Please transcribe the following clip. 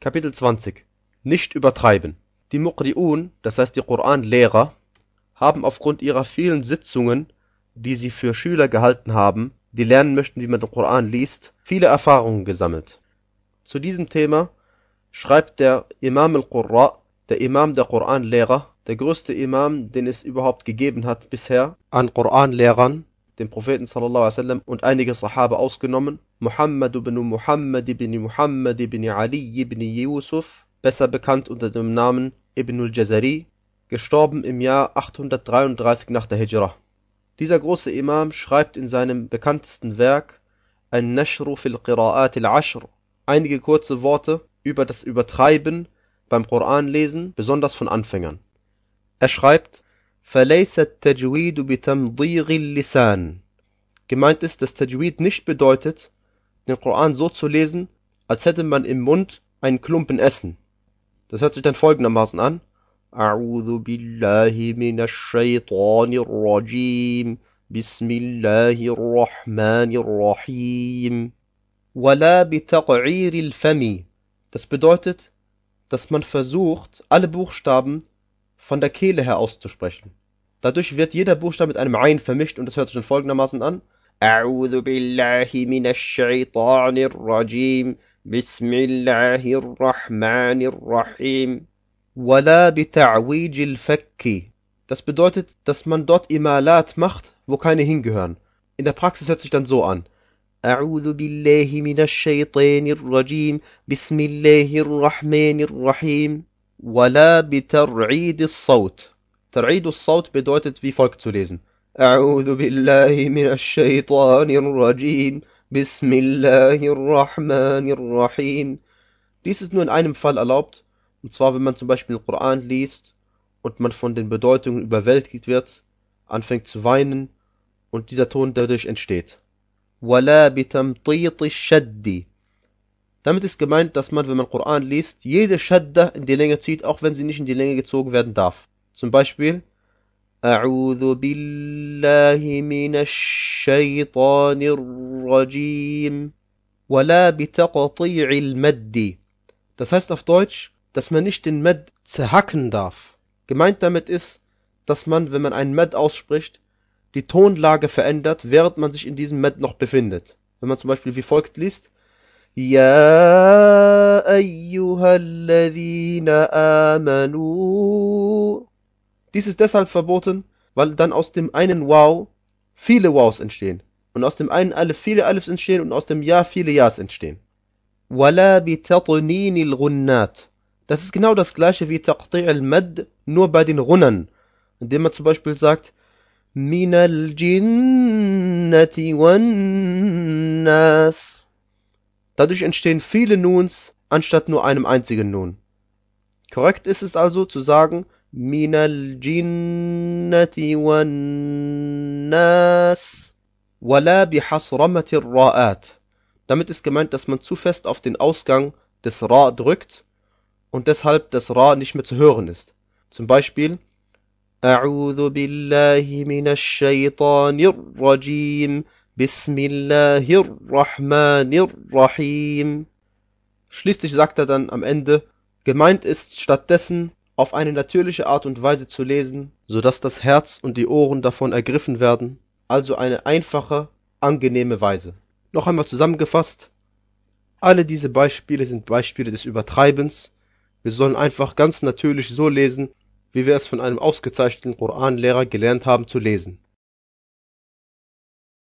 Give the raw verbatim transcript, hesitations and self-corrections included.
Kapitel zwanzig. Nicht übertreiben. Die Muqri'un, das heißt die Koranlehrer, haben aufgrund ihrer vielen Sitzungen, die sie für Schüler gehalten haben, die lernen möchten, wie man den Koran liest, viele Erfahrungen gesammelt. Zu diesem Thema schreibt der Imam al-Qurra, der Imam der Koranlehrer, der größte Imam, den es überhaupt gegeben hat bisher, an Koranlehrern, dem Propheten sallallahu alaihi wasallam und einige Sahaba ausgenommen, Muhammad ibn Muhammad ibn Muhammad ibn Ali ibn Yusuf, besser bekannt unter dem Namen Ibn al-Jazari, gestorben im Jahr achthundertdreiunddreißig nach der Hijra. Dieser große Imam schreibt in seinem bekanntesten Werk An-Nashru fil Qira'at al-Ashr einige kurze Worte über das Übertreiben beim Koranlesen, besonders von Anfängern. Er schreibt: فَلَيْسَ التَّجْوِيدُ بِتَمْضِيغِ اللِّسَانِ. Gemeint ist, dass Tajwid nicht bedeutet, den Koran so zu lesen, als hätte man im Mund einen Klumpen Essen. Das hört sich dann folgendermaßen an: أعوذ بالله من الشيطان الرجيم بسم الله الرحمن الرحيم ولا بتقعير الفم. Das bedeutet, dass man versucht, alle Buchstaben von der Kehle her auszusprechen. Dadurch wird jeder Buchstabe mit einem Ein vermischt und das hört sich dann folgendermaßen an: أعوذ بالله من الشيطان الرجيم بسم الله الرحمن الرحيم ولا بتعويج الفك. Das bedeutet, dass man dort Imalat macht, wo keine hingehören. In der Praxis hört sich dann so an: أعوذ بالله من الشيطان الرجيم بسم الله الرحمن الرحيم ولا بترعيد الصوت. Tar'id al-Sawt bedeutet wie folgt zu lesen: أعوذ بالله من الشيطان الرجيم بسم الله الرحمن الرحيم. Dies ist nur in einem Fall erlaubt, und zwar wenn man zum Beispiel den Koran liest und man von den Bedeutungen überwältigt wird, anfängt zu weinen und dieser Ton dadurch entsteht. ولا بتمطيط الشد. Damit ist gemeint, dass man, wenn man Koran liest, jede Shadda in die Länge zieht, auch wenn sie nicht in die Länge gezogen werden darf. Zum Beispiel أعوذ بالله من الشيطان الرجيم ولا بتقطيع المد. Das heißt auf Deutsch, dass man nicht den Mad zerhacken darf. Gemeint damit ist, dass man, wenn man einen Mad ausspricht, die Tonlage verändert, während man sich in diesem Mad noch befindet. Wenn man zum Beispiel wie folgt liest: يا أيها الذين آمنوا. Dies ist deshalb verboten, weil dann aus dem einen Waw viele Waws entstehen und aus dem einen Alif viele Alifs entstehen und aus dem Ja viele Ja's entstehen. ولا بتطنين الغنات. Das ist genau das gleiche wie Taqti' al-Mad, nur bei den Runnern, indem man zum Beispiel sagt من الجنة والناس. Dadurch entstehen viele Nuns anstatt nur einem einzigen Nun. Korrekt ist es also zu sagen من الجنة والناس ولا بحصرمة الراءات. Damit ist gemeint, dass man zu fest auf den Ausgang des Ra drückt und deshalb das Ra nicht mehr zu hören ist. Zum Beispiel أعوذ بالله من الشيطان الرجيم بسم الله الرحمن الرحيم. Schließlich sagt er dann am Ende, gemeint ist stattdessen auf eine natürliche Art und Weise zu lesen, sodass das Herz und die Ohren davon ergriffen werden, also eine einfache, angenehme Weise. Noch einmal zusammengefasst: alle diese Beispiele sind Beispiele des Übertreibens. Wir sollen einfach ganz natürlich so lesen, wie wir es von einem ausgezeichneten Koranlehrer gelernt haben zu lesen.